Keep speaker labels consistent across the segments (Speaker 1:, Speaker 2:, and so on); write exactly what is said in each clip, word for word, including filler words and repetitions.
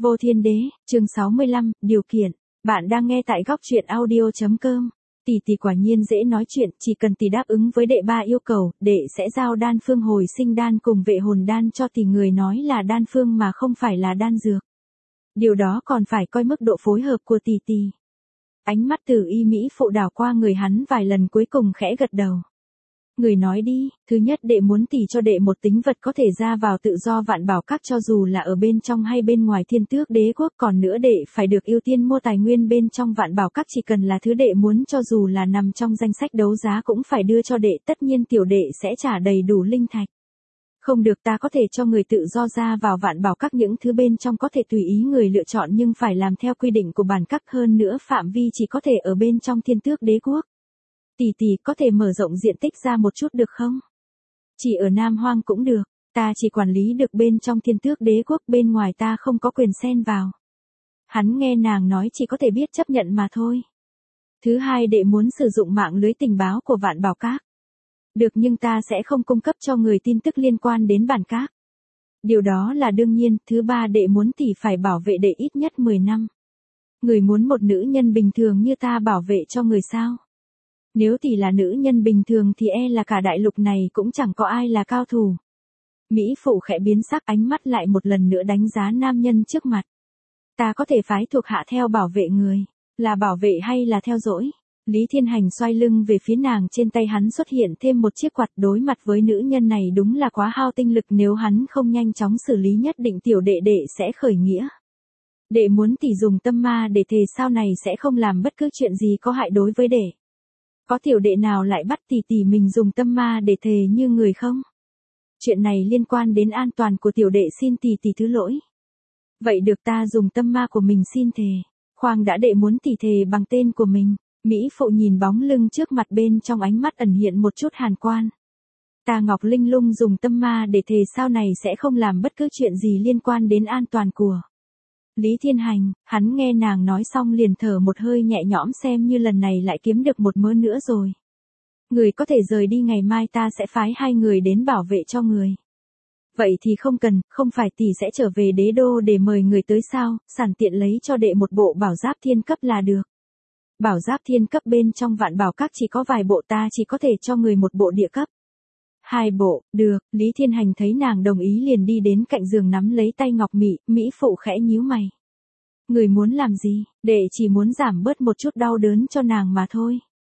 Speaker 1: Vô Thiên Đế, chương sáu mươi lăm, điều kiện. Bạn đang nghe tại góc truyện audio chấm com. Tỷ tỷ quả nhiên dễ nói chuyện, chỉ cần tỷ đáp ứng với đệ ba yêu cầu, đệ sẽ giao đan phương hồi sinh đan cùng vệ hồn đan cho tỷ. Người nói là đan phương mà không phải là đan dược. Điều đó còn phải coi mức độ phối hợp của tỷ tỷ. Ánh mắt Từ Y Mỹ phụ đảo qua người hắn vài lần cuối cùng khẽ gật đầu. Người nói đi, thứ nhất đệ muốn tỷ cho đệ một tính vật có thể ra vào tự do Vạn Bảo Các cho dù là ở bên trong hay bên ngoài Thiên Tước Đế quốc, còn nữa đệ phải được ưu tiên mua tài nguyên bên trong Vạn Bảo Các, chỉ cần là thứ đệ muốn cho dù là nằm trong danh sách đấu giá cũng phải đưa cho đệ, tất nhiên tiểu đệ sẽ trả đầy đủ linh thạch. Không được, ta có thể cho người tự do ra vào Vạn Bảo Các, những thứ bên trong có thể tùy ý người lựa chọn nhưng phải làm theo quy định của bản các, hơn nữa phạm vi chỉ có thể ở bên trong Thiên Tước Đế quốc. Tỷ tỷ có thể mở rộng diện tích ra một chút được không? Chỉ ở Nam Hoang cũng được, ta chỉ quản lý được bên trong Thiên Tước Đế quốc, bên ngoài ta không có quyền xen vào. Hắn nghe nàng nói chỉ có thể biết chấp nhận mà thôi. Thứ hai, đệ muốn sử dụng mạng lưới tình báo của Vạn Bảo Các. Được, nhưng ta sẽ không cung cấp cho người tin tức liên quan đến bản các. Điều đó là đương nhiên. Thứ ba, đệ muốn tỷ phải bảo vệ đệ ít nhất mười năm. Người muốn một nữ nhân bình thường như ta bảo vệ cho người sao? Nếu tỷ là nữ nhân bình thường thì e là cả đại lục này cũng chẳng có ai là cao thủ. Mỹ phụ khẽ biến sắc, ánh mắt lại một lần nữa đánh giá nam nhân trước mặt. Ta có thể phái thuộc hạ theo bảo vệ người, là bảo vệ hay là theo dõi? Lý Thiên Hành xoay lưng về phía nàng, trên tay hắn xuất hiện thêm một chiếc quạt. Đối mặt với nữ nhân này đúng là quá hao tinh lực, nếu hắn không nhanh chóng xử lý nhất định tiểu đệ đệ sẽ khởi nghĩa. Đệ muốn tỷ dùng tâm ma để thề sau này sẽ không làm bất cứ chuyện gì có hại đối với đệ. Có tiểu đệ nào lại bắt tỷ tỷ mình dùng tâm ma để thề như người không? Chuyện này liên quan đến an toàn của tiểu đệ, xin tỷ tỷ thứ lỗi. Vậy được, ta dùng tâm ma của mình xin thề. Khoan đã, đệ muốn tỷ thề bằng tên của mình. Mỹ phụ nhìn bóng lưng trước mặt, bên trong ánh mắt ẩn hiện một chút hàn quan. Ta Ngọc Linh Lung dùng tâm ma để thề sau này sẽ không làm bất cứ chuyện gì liên quan đến an toàn của Lý Thiên Hành. Hắn nghe nàng nói xong liền thở một hơi nhẹ nhõm, xem như lần này lại kiếm được một mớ nữa rồi. Người có thể rời đi, ngày mai ta sẽ phái hai người đến bảo vệ cho người. Vậy thì không cần, không phải tỷ sẽ trở về đế đô để mời người tới sao? Sản tiện lấy cho đệ một bộ bảo giáp thiên cấp là được. Bảo giáp thiên cấp bên trong Vạn Bảo Các chỉ có vài bộ, ta chỉ có thể cho người một bộ địa cấp. Hai bộ, được. Lý Thiên Hành thấy nàng đồng ý liền đi đến cạnh giường nắm lấy tay Ngọc Mị. Mỹ phụ khẽ nhíu mày. Người muốn làm gì? Đệ chỉ muốn giảm bớt một chút đau đớn cho nàng mà thôi.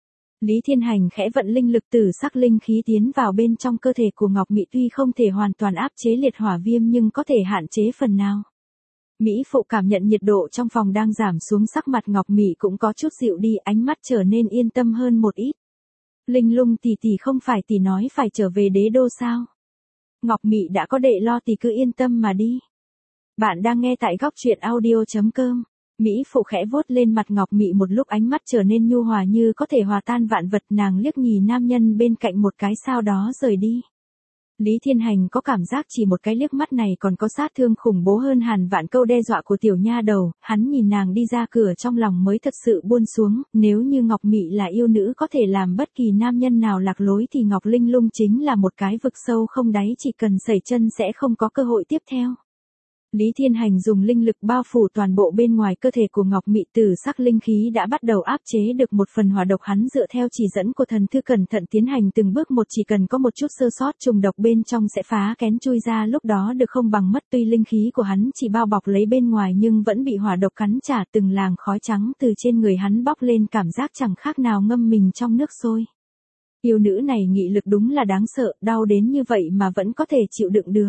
Speaker 1: Lý Thiên Hành khẽ vận linh lực tử sắc linh khí tiến vào bên trong cơ thể của Ngọc Mị, tuy không thể hoàn toàn áp chế liệt hỏa viêm nhưng có thể hạn chế phần nào. Mỹ phụ cảm nhận nhiệt độ trong phòng đang giảm xuống, sắc mặt Ngọc Mị cũng có chút dịu đi, ánh mắt trở nên yên tâm hơn một ít. Linh Lung tỷ tỷ, không phải tỷ nói phải trở về đế đô sao? Ngọc Mị đã có đệ lo, tỷ cứ yên tâm mà đi. Bạn đang nghe tại góc truyện audio chấm com. Mỹ phụ khẽ vuốt lên mặt Ngọc Mị một lúc, ánh mắt trở nên nhu hòa như có thể hòa tan vạn vật. Nàng liếc nhìn nam nhân bên cạnh một cái sau đó rời đi. Lý Thiên Hành có cảm giác chỉ một cái liếc mắt này còn có sát thương khủng bố hơn hàn vạn câu đe dọa của tiểu nha đầu. Hắn nhìn nàng đi ra cửa trong lòng mới thật sự buông xuống. Nếu như Ngọc Mị là yêu nữ có thể làm bất kỳ nam nhân nào lạc lối thì Ngọc Linh Lung chính là một cái vực sâu không đáy, chỉ cần sẩy chân sẽ không có cơ hội tiếp theo. Lý Thiên Hành dùng linh lực bao phủ toàn bộ bên ngoài cơ thể của Ngọc Mị, tử sắc linh khí đã bắt đầu áp chế được một phần hỏa độc. Hắn dựa theo chỉ dẫn của thần thư cẩn thận tiến hành từng bước một, chỉ cần có một chút sơ sót trùng độc bên trong sẽ phá kén chui ra, lúc đó được không bằng mất. Tuy linh khí của hắn chỉ bao bọc lấy bên ngoài nhưng vẫn bị hỏa độc cắn trả, từng làng khói trắng từ trên người hắn bốc lên, cảm giác chẳng khác nào ngâm mình trong nước sôi. Yêu nữ này nghị lực đúng là đáng sợ, đau đến như vậy mà vẫn có thể chịu đựng được.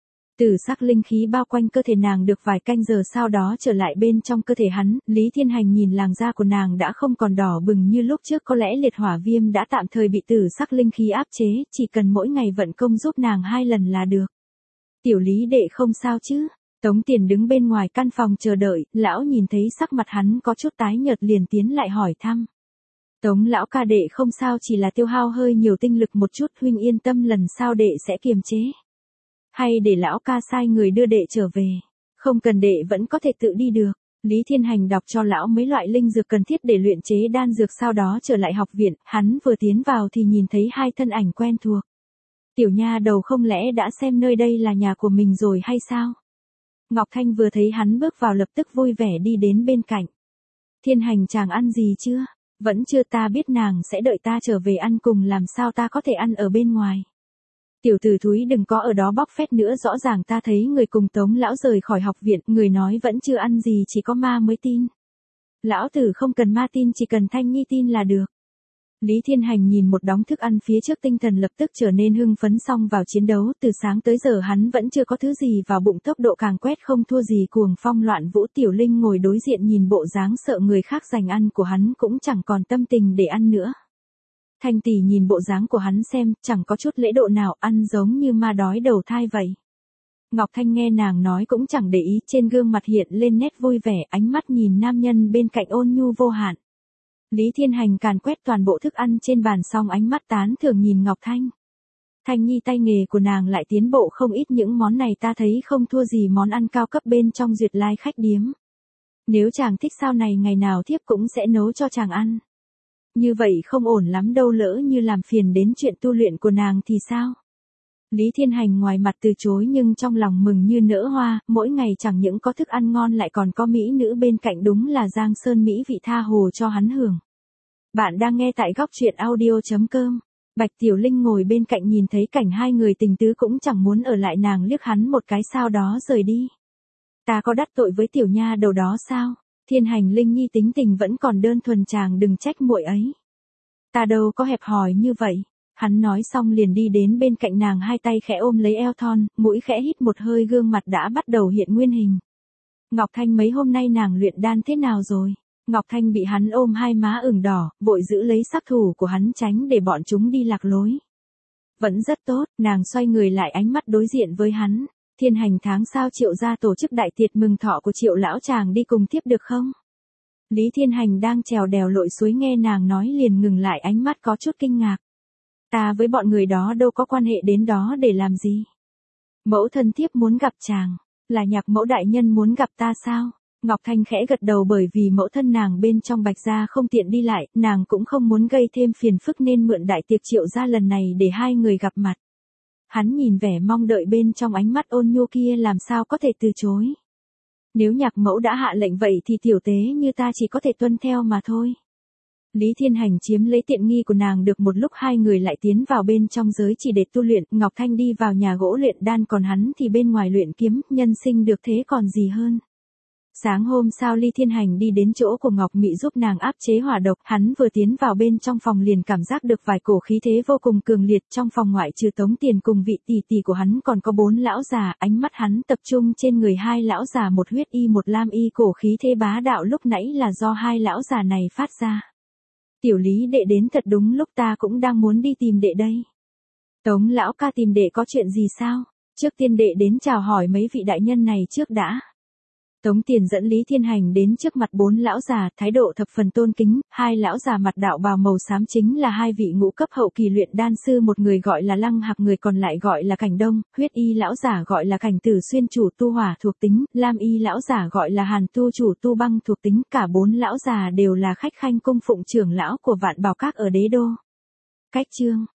Speaker 1: Tử sắc linh khí bao quanh cơ thể nàng được vài canh giờ sau đó trở lại bên trong cơ thể hắn. Lý Thiên Hành nhìn làn da của nàng đã không còn đỏ bừng như lúc trước, có lẽ liệt hỏa viêm đã tạm thời bị tử sắc linh khí áp chế, chỉ cần mỗi ngày vận công giúp nàng hai lần là được. Tiểu Lý đệ không sao chứ? Tống Tiền đứng bên ngoài căn phòng chờ đợi, lão nhìn thấy sắc mặt hắn có chút tái nhợt liền tiến lại hỏi thăm. Tống lão ca, đệ không sao, chỉ là tiêu hao hơi nhiều tinh lực một chút, huynh yên tâm, lần sau đệ sẽ kiềm chế. Hay để lão ca sai người đưa đệ trở về? Không cần, đệ vẫn có thể tự đi được. Lý Thiên Hành đọc cho lão mấy loại linh dược cần thiết để luyện chế đan dược, sau đó trở lại học viện. Hắn vừa tiến vào thì nhìn thấy hai thân ảnh quen thuộc. Tiểu nha đầu, không lẽ đã xem nơi đây là nhà của mình rồi hay sao? Ngọc Thanh vừa thấy hắn bước vào lập tức vui vẻ đi đến bên cạnh. Thiên Hành chàng ăn gì chưa? Vẫn chưa, ta biết nàng sẽ đợi ta trở về ăn cùng, làm sao ta có thể ăn ở bên ngoài. Tiểu tử thúi đừng có ở đó bóc phét nữa, rõ ràng ta thấy người cùng Tống lão rời khỏi học viện, người nói vẫn chưa ăn gì chỉ có ma mới tin. Lão tử không cần ma tin, chỉ cần Thanh Nhi tin là được. Lý Thiên Hành nhìn một đống thức ăn phía trước, tinh thần lập tức trở nên hưng phấn. Xong vào chiến đấu, từ sáng tới giờ hắn vẫn chưa có thứ gì vào bụng, tốc độ càng quét không thua gì Cuồng Phong Loạn Vũ. Tiểu Linh ngồi đối diện nhìn bộ dáng sợ người khác giành ăn của hắn cũng chẳng còn tâm tình để ăn nữa. Thanh tỷ nhìn bộ dáng của hắn xem, chẳng có chút lễ độ nào, ăn giống như ma đói đầu thai vậy. Ngọc Thanh nghe nàng nói cũng chẳng để ý, trên gương mặt hiện lên nét vui vẻ, ánh mắt nhìn nam nhân bên cạnh ôn nhu vô hạn. Lý Thiên Hành càn quét toàn bộ thức ăn trên bàn xong, ánh mắt tán thưởng nhìn Ngọc Thanh. Thanh Nhi, tay nghề của nàng lại tiến bộ không ít, những món này ta thấy không thua gì món ăn cao cấp bên trong duyệt lai khách điếm. Nếu chàng thích sau này ngày nào thiếp cũng sẽ nấu cho chàng ăn. Như vậy không ổn lắm đâu, lỡ như làm phiền đến chuyện tu luyện của nàng thì sao? Lý Thiên Hành ngoài mặt từ chối nhưng trong lòng mừng như nở hoa, mỗi ngày chẳng những có thức ăn ngon lại còn có mỹ nữ bên cạnh, đúng là giang sơn mỹ vị tha hồ cho hắn hưởng. Bạn đang nghe tại góc truyện audio chấm com. Bạch Tiểu Linh ngồi bên cạnh nhìn thấy cảnh hai người tình tứ cũng chẳng muốn ở lại, nàng liếc hắn một cái sau đó rời đi. Ta có đắc tội với tiểu nha đầu đó sao? Thiên Hành, Linh Nhi tính tình vẫn còn đơn thuần, chàng đừng trách muội ấy. Ta đâu có hẹp hòi như vậy. Hắn nói xong liền đi đến bên cạnh nàng, hai tay khẽ ôm lấy eo thon, mũi khẽ hít một hơi, gương mặt đã bắt đầu hiện nguyên hình. Ngọc Thanh, mấy hôm nay nàng luyện đan thế nào rồi? Ngọc Thanh bị hắn ôm hai má ửng đỏ, vội giữ lấy sắc thủ của hắn tránh để bọn chúng đi lạc lối. Vẫn rất tốt, nàng xoay người lại, ánh mắt đối diện với hắn. Thiên Hành, tháng sau Triệu gia tổ chức đại tiệc mừng thọ của Triệu lão, chàng đi cùng tiếp được không? Lý Thiên Hành đang trèo đèo lội suối nghe nàng nói liền ngừng lại, ánh mắt có chút kinh ngạc. Ta với bọn người đó đâu có quan hệ, đến đó để làm gì? Mẫu thân thiếp muốn gặp chàng. Là Nhạc mẫu đại nhân muốn gặp ta sao? Ngọc Thanh khẽ gật đầu, bởi vì mẫu thân nàng bên trong Bạch gia không tiện đi lại, nàng cũng không muốn gây thêm phiền phức nên mượn đại tiệc Triệu gia lần này để hai người gặp mặt. Hắn nhìn vẻ mong đợi bên trong ánh mắt ôn nhu kia, làm sao có thể từ chối. Nếu Nhạc mẫu đã hạ lệnh vậy thì tiểu tế như ta chỉ có thể tuân theo mà thôi. Lý Thiên Hành chiếm lấy tiện nghi của nàng được một lúc, hai người lại tiến vào bên trong giới chỉ để tu luyện. Ngọc Thanh đi vào nhà gỗ luyện đan, còn hắn thì bên ngoài luyện kiếm, nhân sinh được thế còn gì hơn. Sáng hôm sau Lý Thiên Hành đi đến chỗ của Ngọc Mị giúp nàng áp chế hỏa độc, hắn vừa tiến vào bên trong phòng liền cảm giác được vài cổ khí thế vô cùng cường liệt. Trong phòng ngoại trừ Tống Tiền cùng vị tỷ tỷ của hắn còn có bốn lão già, ánh mắt hắn tập trung trên người hai lão già, một huyết y một lam y, cổ khí thế bá đạo lúc nãy là do hai lão già này phát ra. Tiểu Lý đệ đến thật đúng lúc, ta cũng đang muốn đi tìm đệ đây. Tống lão ca, tìm đệ có chuyện gì sao? Trước tiên đệ đến chào hỏi mấy vị đại nhân này trước đã. Tống Tiền dẫn Lý Thiên Hành đến trước mặt bốn lão già, thái độ thập phần tôn kính. Hai lão già mặt đạo bào màu xám chính là hai vị ngũ cấp hậu kỳ luyện đan sư, một người gọi là Lăng Hạc, người còn lại gọi là Cảnh Đông. Huyết y lão giả gọi là Cảnh Tử Xuyên, chủ tu hỏa thuộc tính. Lam y lão giả gọi là Hàn Tu, chủ tu băng thuộc tính. Cả bốn lão già đều là khách khanh cung phụng trưởng lão của Vạn Bảo Các ở Đế Đô. Cách chương